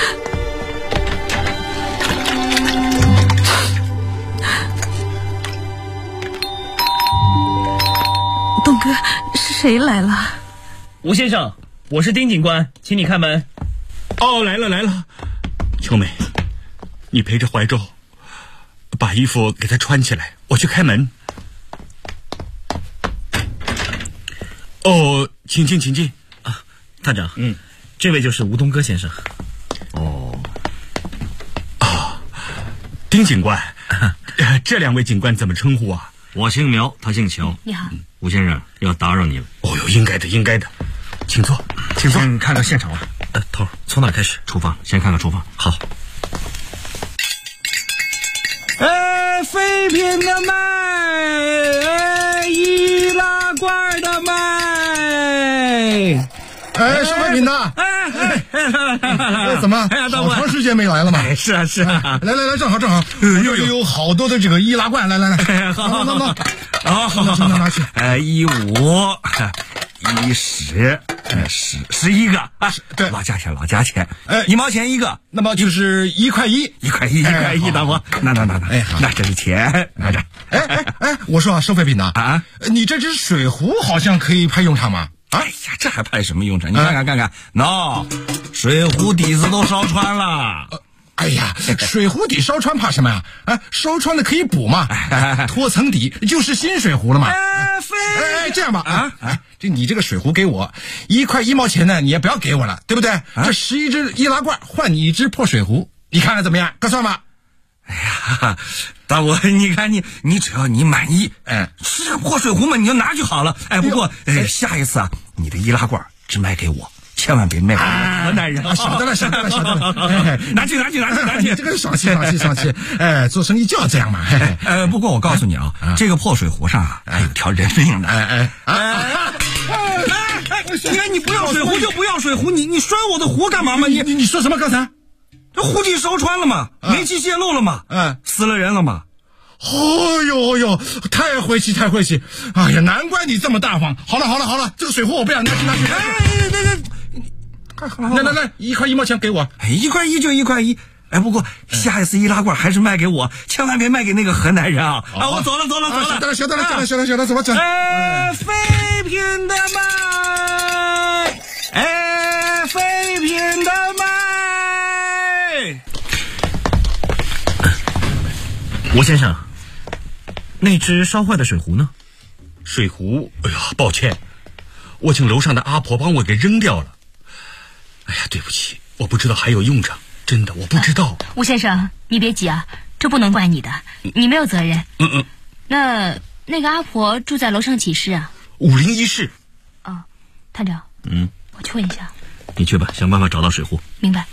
东哥，是谁来了？ 吴先生，我是丁警官，请你开门。 哦，来了。秋妹，你陪着怀柔，把衣服给他穿起来，我去开门。哦，请进啊，探长，这位就是吴东哥先生。 丁警官，这2位警官怎么称呼啊？ 我姓苗，他姓乔。 你好， 吴先生，要打扰你了。 哦哟，应该的。 请坐，请坐。 看看现场吧。头，从哪开始？厨房，先看看厨房。好。 废品的卖，易拉罐的卖。 收废品的。怎么？好长时间没来了嘛？ 是啊，是啊。 来，正好。有好多的这个易拉罐，来。好，拿去。 15、10、11个啊， 对， 老价钱，1毛钱一个， 那么就是1块1，1 块1，大伙，拿，那这是钱，拿着。 我说收废品的啊，你这只水壶好像可以派用场吗？ 哎呀，这还派什么用场？你看看，水壶底子都烧穿了。 哎呀，水壶底烧穿怕什么呀？烧穿了可以补嘛，脱层底就是新水壶了嘛。这样吧，你这个水壶给我1块1毛钱呢，你也不要给我了，对不对？这11只易拉罐换你1只破水壶，你看看怎么样？够算吧？ 哎呀，大伯，你看你只要你满意，是破水壶嘛，你就拿就好了。不过下一次啊，你的易拉罐只卖给我。千万别卖给河南人！ 晓得了。 拿去！ 你这个爽气！做生意就要这样嘛。 不过我告诉你啊，这个破水壶上还有条人命呢。你不要水壶就不要水壶，你摔我的壶干嘛嘛？ 你说什么刚才？ 这壶底烧穿了嘛，煤气泄漏了嘛，死了人了嘛。 哦呦，太晦气！哎呀，难怪你这么大方。好了，这个水壶我不要，拿去。来，1块1毛钱给我。 1块1就1块1。不过下一次易拉罐还是卖给我，千万别卖给那个河南人啊！我走了。 晓得了，怎么整？ 废品的卖，废品的卖。 吴先生，那只烧坏的水壶呢？ 水壶，哎呀，抱歉，我请楼上的阿婆帮我给扔掉了。哎呀，对不起，我不知道还有用场，真的我不知道。 吴先生，你别急啊，这不能怪你的，你没有责任。那个阿婆住在楼上几室啊 ？501室。 探长，我去问一下。 你去吧，想办法找到水壶。 明白。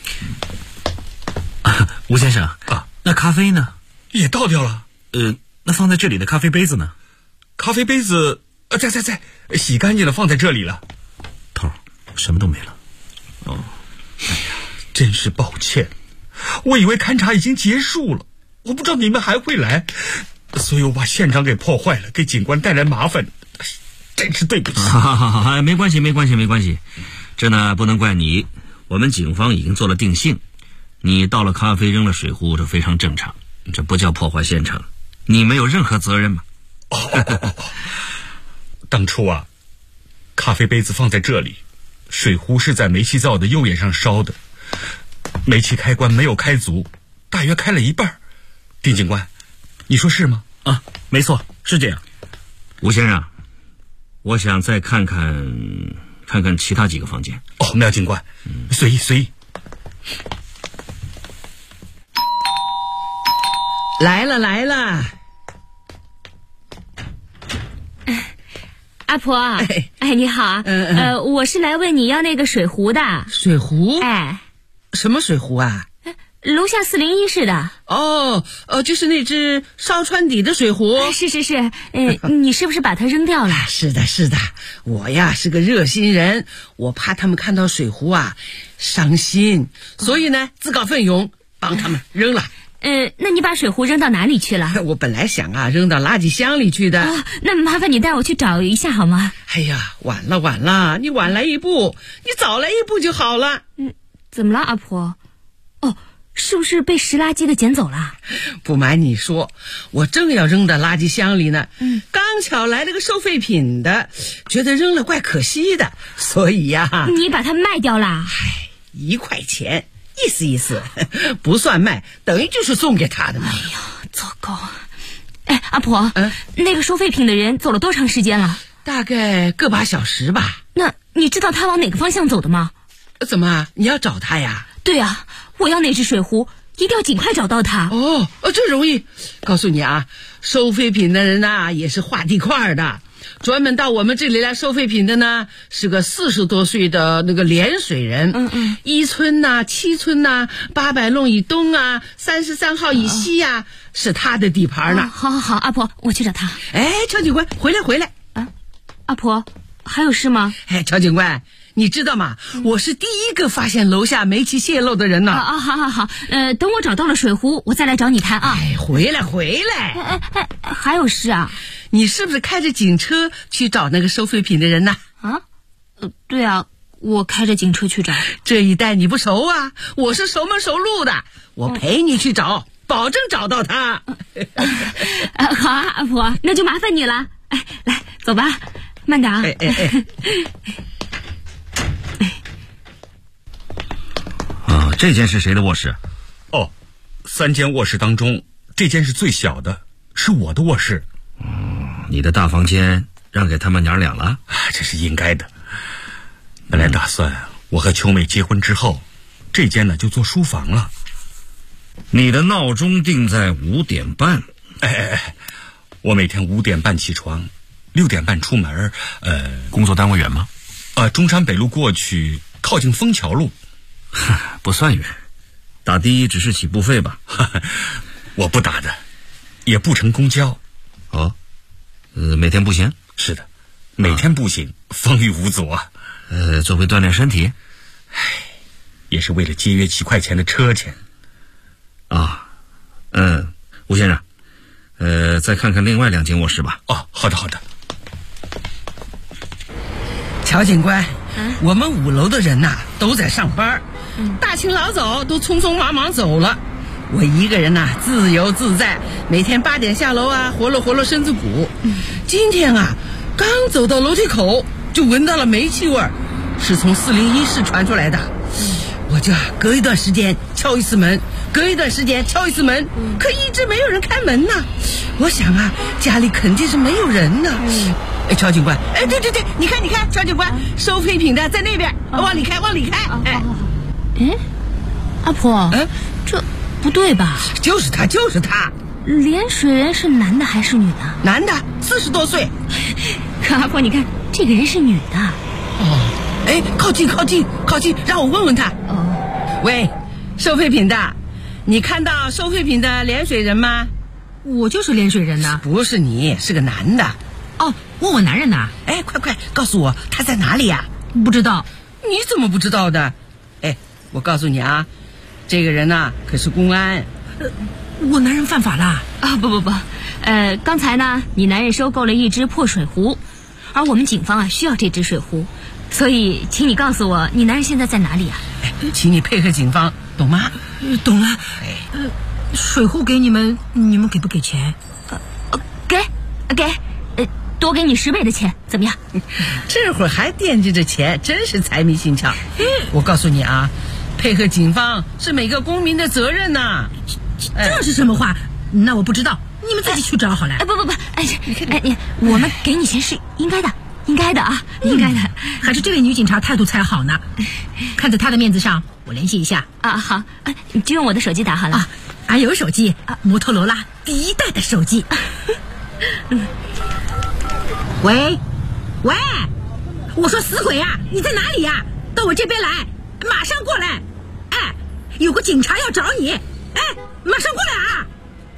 吴先生那咖啡呢？ 也倒掉了。 那放在这里的咖啡杯子呢？ 咖啡杯子在，洗干净了放在这里了。 头，什么都没了。 哎呀，真是抱歉，我以为勘察已经结束了，我不知道你们还会来，所以我把现场给破坏了，给警官带来麻烦，真是对不起。 好，没关系，这呢不能怪你，我们警方已经做了定性，你倒了咖啡扔了水壶，这非常正常，这不叫破坏现场，你没有任何责任嘛。 当初啊，咖啡杯子放在这里，水壶是在煤气灶的右眼上烧的，煤气开关没有开足，大约开了一半。丁警官，你说是吗？ 没错，是这样。吴先生，我想再看看其他几个房间。 苗警官，随意。 来了。 阿婆，你好啊，我是来问你要那个水壶的。 水壶？ 什么水壶啊？ 楼下401室的。 就是那只烧穿底的水壶。 是，你是不是把它扔掉了？ 是的，我呀是个热心人，我怕他们看到水壶啊伤心，所以呢自告奋勇帮他们扔了。 那你把水壶扔到哪里去了？ 我本来想扔到垃圾箱里去的。 那麻烦你带我去找一下好吗？ 哎呀，晚了，你晚来一步，你早来一步就好了。 怎么了，阿婆？是不是被拾垃圾的捡走了？ 不瞒你说，我正要扔到垃圾箱里呢，刚巧来了个收废品的，觉得扔了怪可惜的，所以呀， 你把它卖掉了 ？1块钱。意思，不算卖，等于就是送给他的嘛。 哎呀，糟糕！阿婆，那个收废品的人走了多长时间了？ 大概个把小时吧。 那你知道他往哪个方向走的吗？ 怎么，你要找他呀？ 对啊，我要那只水壶，一定要尽快找到他。 这容易。告诉你啊，收废品的人也是画地块的。 专门到我们这里来收废品的呢，是个40多岁的那个涟水人。1村呐、7村呐、800弄以东啊、33号以西啊，是他的地盘呢。 好，阿婆，我去找他。 哎，乔警官，回来。 阿婆，还有事吗？ 哎，乔警官，你知道吗？我是第一个发现楼下煤气泄漏的人呢。 好，等我找到了水壶，我再来找你谈啊。 哎，回来。 还有事啊？ 你是不是开着警车去找那个收废品的人呢？ 对啊，我开着警车去找。 这一带你不熟啊？我是熟门熟路的，我陪你去找，保证找到他。 好啊，阿婆，那就麻烦你了。哎，来，走吧，慢点啊。 这间是谁的卧室 ？3间卧室当中，这间是最小的，是我的卧室。 你的大房间让给他们娘俩了？ 这是应该的。本来打算我和秋妹结婚之后，这间呢就做书房了。 你的闹钟定在5点半。 我每天5点半起床，6点半出门。 工作单位远吗？ 中山北路过去，靠近枫桥路。 不算远，打的只是起步费吧？ 我不打的，也不乘公交。 每天步行？ 是的，每天步行，风雨无阻啊。 作为锻炼身体， 也是为了节约几块钱的车钱。 吴先生，再看看另外2间卧室吧。 好的。 乔警官，我们5楼的人呐都在上班，大清老早都匆匆忙忙走了。我一个人呐自由自在，每天8点下楼啊，活络身子骨。今天啊，刚走到楼梯口就闻到了煤气味儿，是从401室传出来的。我就隔一段时间敲一次门，可一直没有人开门呢。我想啊，家里肯定是没有人呢。乔警官，对，你看，乔警官，收废品的在那边，往里开。 阿婆，这不对吧？ 就是他。 涟水人是男的还是女的？ 男的，40多岁。 可阿婆，你看这个人是女的。 靠近，让我问问他。喂，收废品的，你看到收废品的涟水人吗？ 我就是涟水人呢。 不是你，是个男的。 问我男人呢？ 快告诉我他在哪里呀？ 不知道。 你怎么不知道的？我告诉你啊，这个人呐可是公安。 我男人犯法啦？不，刚才呢，你男人收购了一只破水壶，而我们警方需要这只水壶，所以请你告诉我，你男人现在在哪里啊？ 请你配合警方，懂吗？ 懂了。水壶给你们给不给钱？给，多给你10倍的钱，怎么样？ 这会儿还惦记着钱，真是财迷心窍。我告诉你啊，配合警方是每个公民的责任呐。 这是什么话？那我不知道，你们自己去找好了。不，我们给你钱是应该的啊，应该的。还是这位女警察态度才好呢。看在她的面子上，我联系一下。好，你就用我的手机打好了。俺有手机，摩托罗拉第1代的手机。喂，我说死鬼啊，你在哪里呀？到我这边来，马上过来。有个警察要找你，马上过来啊！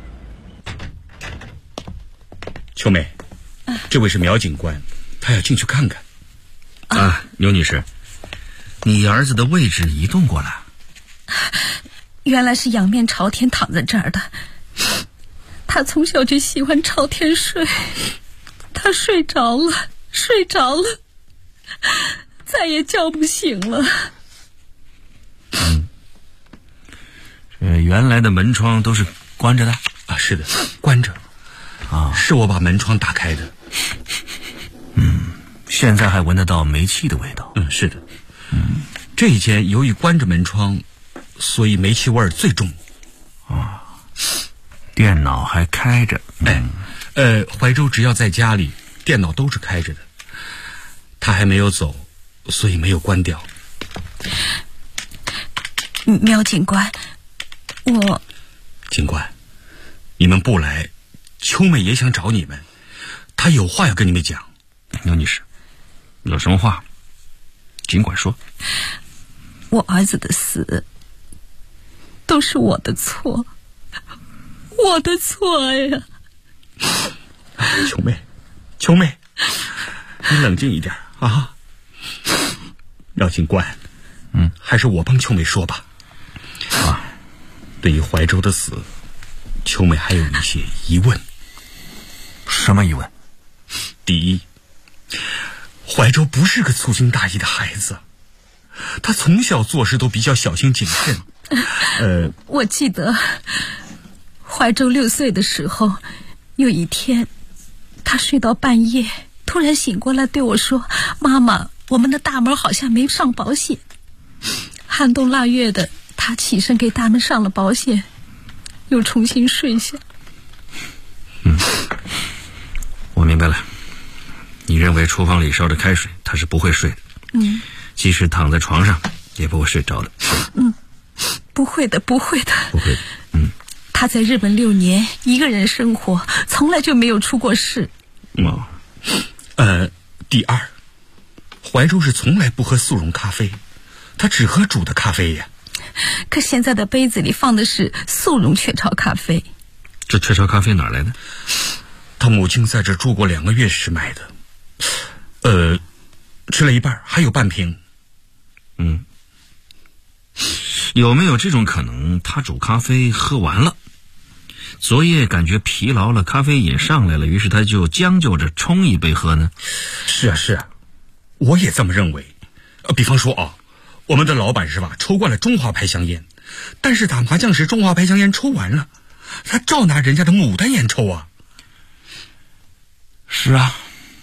秋妹，这位是苗警官，他要进去看看。 苗女士，你儿子的位置移动过了。 原来是仰面朝天躺在这儿的。他从小就喜欢朝天睡，他睡着了，再也叫不醒了。 原来的门窗都是关着的是的，关着。是我把门窗打开的。 现在还闻得到煤气的味道。 是的。这一间由于关着门窗，所以煤气味最重。 电脑还开着。 怀州只要在家里，电脑都是开着的。他还没有走，所以没有关掉。 苗警官， 警官，你们不来，秋妹也想找你们，她有话要跟你们讲。 牛女士，有什么话尽管说。 我儿子的死都是我的错，我的错呀。 秋妹，你冷静一点啊。廖警官，还是我帮秋妹说吧。对于怀州的死，秋妹还有一些疑问。 什么疑问？ 第一，怀州不是个粗心大意的孩子，他从小做事都比较小心谨慎。 我记得怀州6岁的时候，有一天他睡到半夜，突然醒过来对我说：“妈妈，我们的大门好像没上保险。”寒冬腊月的，他起身给大门上了保险，又重新睡下。 我明白了。你认为厨房里烧着开水，他是不会睡的。即使躺在床上也不会睡着的。 不会的。 不会的。 他在日本6年，一个人生活，从来就没有出过事。 第二，怀州是从来不喝速溶咖啡，他只喝煮的咖啡呀。 可现在的杯子里放的是速溶雀巢咖啡。 这雀巢咖啡哪来的？ 他母亲在这住过2个月时买的。吃了一半，还有半瓶。 有没有这种可能，他煮咖啡喝完了，昨夜感觉疲劳了，咖啡瘾上来了，于是他就将就着冲一杯喝呢？ 是啊，我也这么认为。比方说我们的老板是吧，抽惯了中华牌香烟，但是打麻将时中华牌香烟抽完了，他照拿人家的牡丹烟抽啊。 是啊，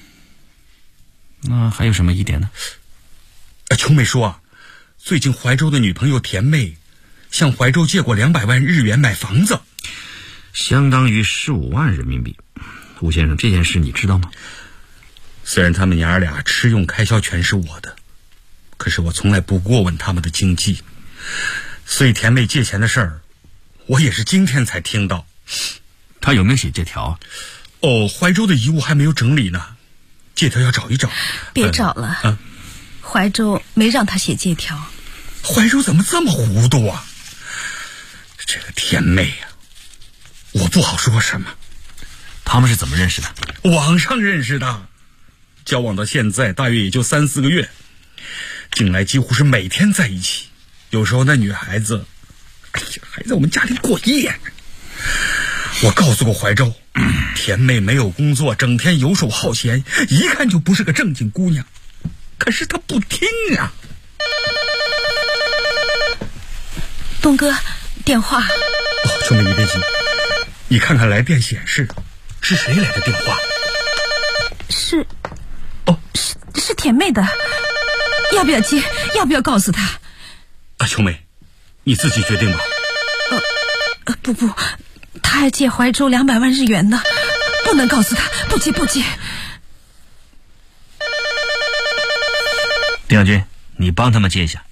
那还有什么疑点呢？ 秋妹说最近怀州的女朋友田妹向怀州借过200万日元买房子， 相当于15万人民币。吴先生，这件事你知道吗？ 虽然他们娘俩吃用开销全是我的，可是我从来不过问他们的经济，所以田妹借钱的事儿我也是今天才听到。 他有没有写借条？ 怀州的遗物还没有整理呢，借条要找一找。 别找了，怀州没让他写借条。 怀州怎么这么糊涂啊？这个田妹啊，我不好说什么。 他们是怎么认识的？ 网上认识的，交往到现在大约也就3-4个月，近来几乎是每天在一起。有时候那女孩子还在我们家里过夜。我告诉过怀州，田妹没有工作，整天游手好闲，一看就不是个正经姑娘，可是她不听啊。 东哥，电话。 兄妹你别急，你看看来电显示是谁来的电话？ 是田妹的，要不要接？要不要告诉她？ 秋妹，你自己决定吧。 不，他还借怀州200万日元呢，不能告诉他，不接。 丁小军，你帮他们接一下。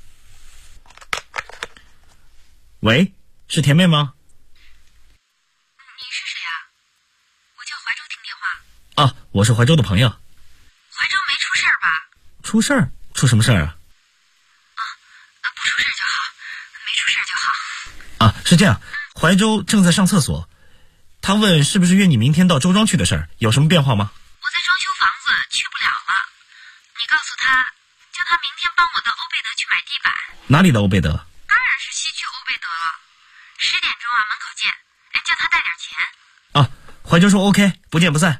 喂，是田妹吗？ 你是谁啊？我叫怀州听电话。 啊，我是怀州的朋友。 怀州没出事儿吧？ 出事儿？出什么事儿啊？ 不出事儿就好，没出事儿就好。 啊，是这样，怀州正在上厕所，他问是不是约你明天到周庄去的事儿，有什么变化吗？ 我在装修房子，去不了了。你告诉他，叫他明天帮我到欧贝德去买地板。 哪里的欧贝德？ 当然是西区欧贝德了。10点钟门口见。叫他带点钱。 啊，怀州说 OK， 不见不散。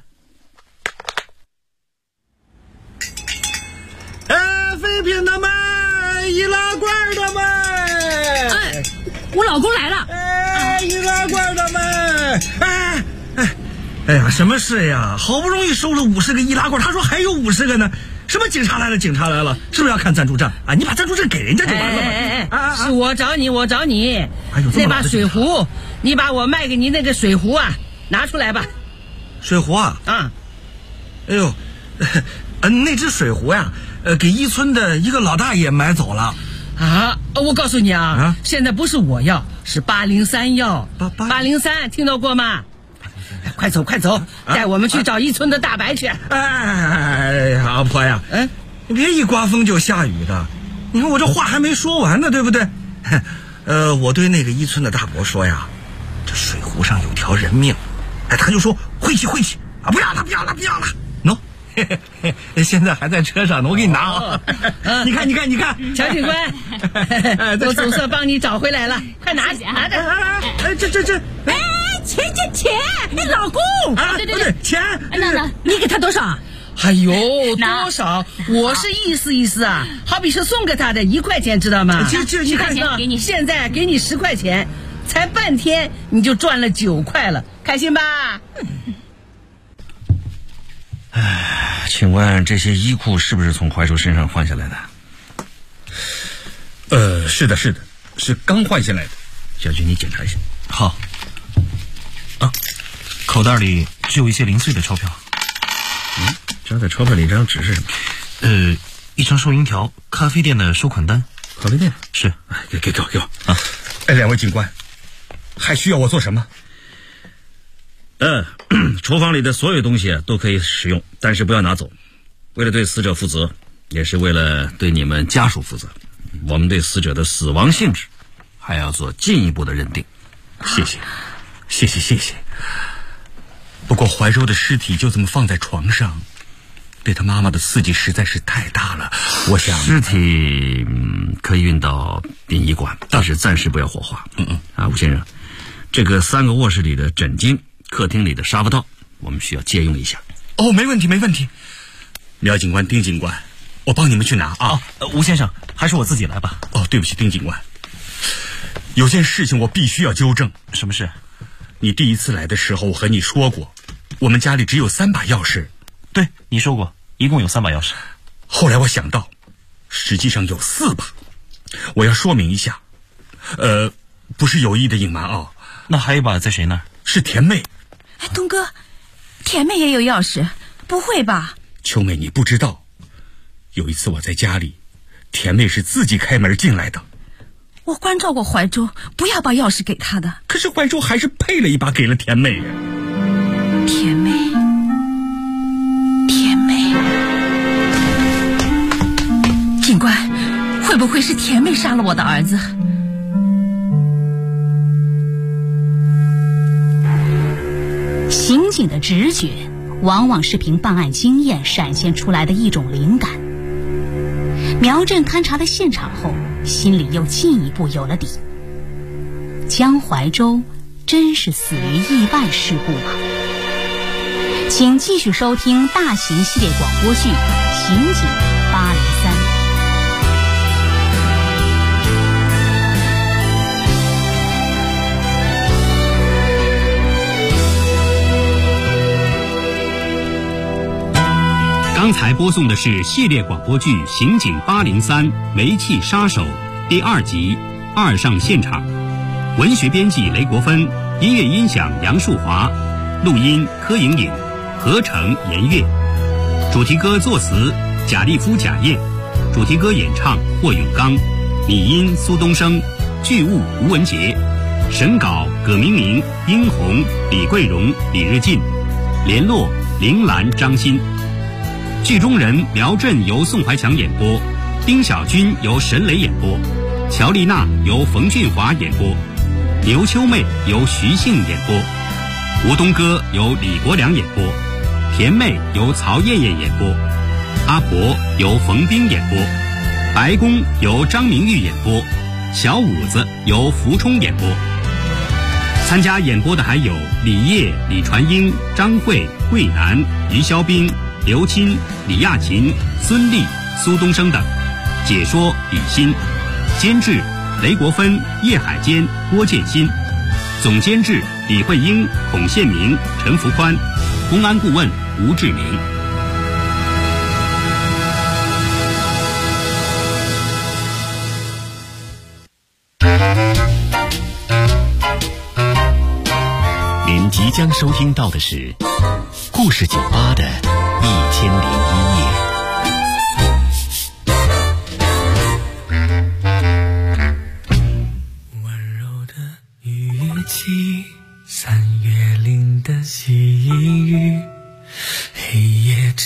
废品的卖，易拉罐的卖。 我老公来了。 易拉罐的卖。哎呀，什么事呀？好不容易收了50个易拉罐，他说还有50个呢。什么警察来了，警察来了，是不是要看暂住证啊？你把暂住证给人家就完了嘛。 是我找你。那把水壶，你把我卖给你那个水壶啊，拿出来吧。 水壶啊？哎呦，那只水壶呀，给一村的一个老大爷买走了。 我告诉你现在不是我要，是803要。803听到过吗？ 快走快走，带我们去找一村的大白去。 阿婆呀，你别一刮风就下雨的，你看我这话还没说完呢，对不对？我对那个一村的大伯说呀，这水壶上有条人命，他就说晦气啊，不要了喏，现在还在车上呢，我给你拿啊！你看， 乔警官，我总算帮你找回来了，快拿着。 这， 钱，老公对，钱， 那你给他多少？ 哎呦，多少？我是意思啊，好比是送给他的1块钱，知道吗 ？10块钱给你， 现在给你10块钱，才半天你就赚了9块了，开心吧？ 请问这些衣裤是不是从怀州身上换下来的？是的，是刚换下来的。 小军，你检查一下。 好。口袋里只有一些零碎的钞票。 夹在钞票里这张纸是什么？ 一张收银条，咖啡店的收款单。 咖啡店是。 给我啊！两位警官，还需要我做什么？ 厨房里的所有东西都可以使用，但是不要拿走。为了对死者负责，也是为了对你们家属负责，我们对死者的死亡性质还要做进一步的认定。 谢谢。不过怀州的尸体就这么放在床上，对他妈妈的刺激实在是太大了。我想尸体可以运到殡仪馆，但是暂时不要火化。吴先生，这个3个卧室里的枕巾，客厅里的沙发套，我们需要借用一下。 没问题。苗警官、丁警官，我帮你们去拿啊。 吴先生，还是我自己来吧。 对不起，丁警官，有件事情我必须要纠正。 什么事？ 你第一次来的时候，我和你说过，我们家里只有3把钥匙。 对，你说过，一共有3把钥匙。 后来我想到，实际上有4把。我要说明一下，不是有意的隐瞒啊。 那还有一把在谁那儿？ 是田妹。 东哥，田妹也有钥匙？不会吧？ 秋妹，你不知道，有一次我在家里，田妹是自己开门进来的。 我关照过怀州，不要把钥匙给他的。 可是怀州还是配了一把给了田妹。 田妹，警官，会不会是田妹杀了我的儿子？ 刑警的直觉往往是凭办案经验闪现出来的一种灵感。苗震勘察了现场后，心里又进一步有了底。江怀州真是死于意外事故吗？请继续收听大型系列广播剧《刑警803》。 刚才播送的是系列广播剧《刑警803煤气杀手》第2集2上现场，文学编辑雷国芬，音乐音响杨树华，录音柯莹莹，合成严月，主题歌作词贾立夫、贾燕，主题歌演唱霍永刚，拟音苏东升，剧务吴文杰，审稿葛明明、殷红、李桂荣、李日进，联络铃兰、张欣。剧中人苗震由宋怀强演播，丁小军由沈磊演播，乔丽娜由冯俊华演播，刘秋妹由徐杏演播，吴东哥由李国良演播，田妹由曹艳艳演播，阿婆由冯冰演播，白宫由张明玉演播，小五子由福冲演播。参加演播的还有李烨、李传英、张慧、桂南、于肖斌、刘钦、李亚琴、孙俪、苏东升等，解说李欣，监制雷国芬、叶海坚、郭建新，总监制李慧英、孔宪明、陈福宽，公安顾问吴志明。 您即将收听到的是故事酒吧的1001夜。 温柔的语气，3月林的细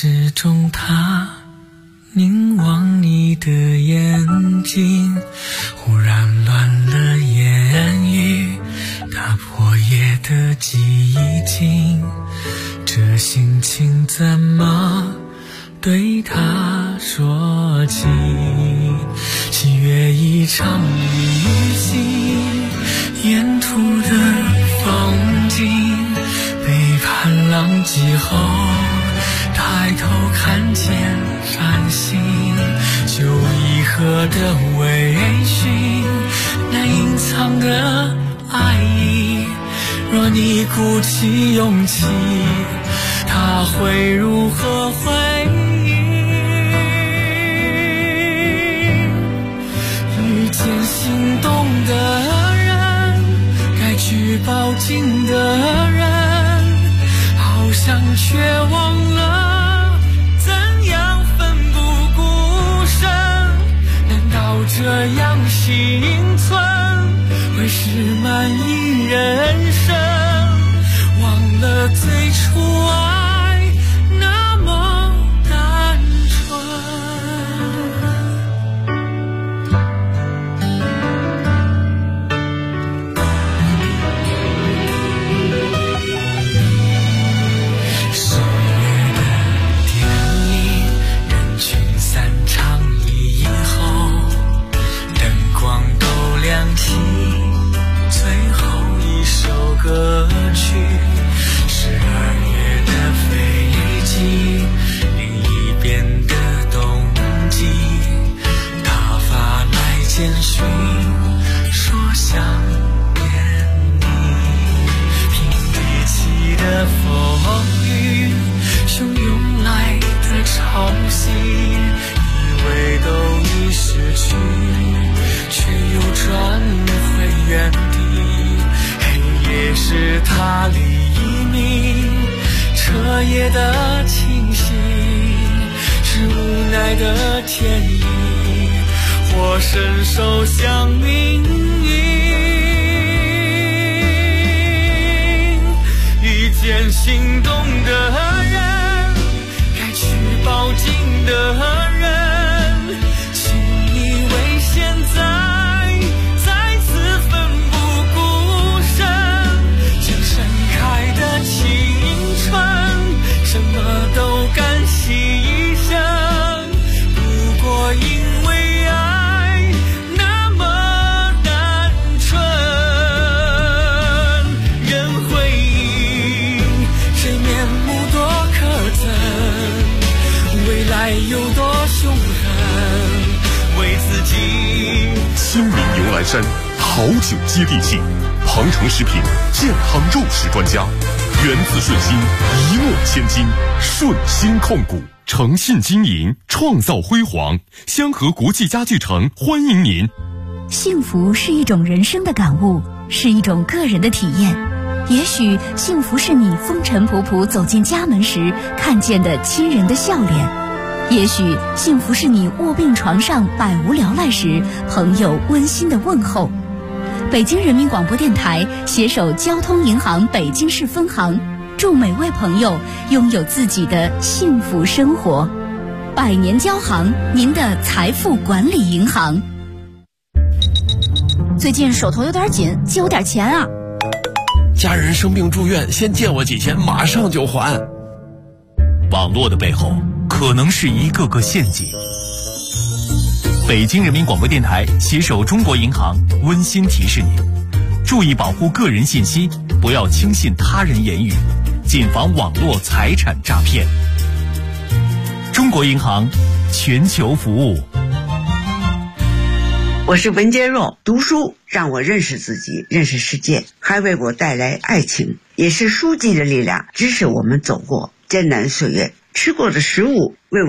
时钟它凝望你的眼睛，忽然乱了言语，打破夜的寂静，这心情怎么对他说起？喜悦一场旅行，沿途的风景，背叛浪迹后抬头看见繁星，就一河的微醺，那隐藏的爱意，若你鼓起勇气，他会如何回应？遇见心动的人，该去抱紧的人，好像却忘了怎样奋不顾身。难道这样幸存会是满意人生？忘了最初爱那么单纯。10月的电影，人群散场以后，灯光都亮起，最后一首歌曲，12月的飞机，另一边的冬季，他发来简讯说想念你，平地起的风雨，汹涌来的潮汐，以为都已失去，却又转回原地。黑夜是他黎明，彻夜的清醒，是无奈的天意，或伸手向命运。遇见心动的人，该去抱紧的人，请你为现在再次奋不顾身，将盛开的青春什么都敢牺牲，不过因为爱那么单纯。人回应谁面目多可憎，未来有多凶狠，为自己。 亲民牛栏山好酒接地气，鹏程食品健康肉食专家，源自顺心，一诺千金，顺心控股，诚信经营，创造辉煌。香河国际家具城欢迎您。 幸福是一种人生的感悟，是一种个人的体验。也许幸福是你风尘仆仆走进家门时看见的亲人的笑脸，也许幸福是你卧病床上百无聊赖时朋友温馨的问候。北京人民广播电台携手交通银行北京市分行，祝每位朋友拥有自己的幸福生活。百年交行，您的财富管理银行。最近手头有点紧，借我点钱啊！ 家人生病住院，先借我几千，马上就还。 网络的背后可能是一个个陷阱。北京人民广播电台携手中国银行温馨提示您：注意保护个人信息，不要轻信他人言语，谨防网络财产诈骗。中国银行，全球服务。 我是文坚若，读书让我认识自己，认识世界，还为我带来爱情，也是书籍的力量，支持我们走过艰难岁月，吃过的食物为我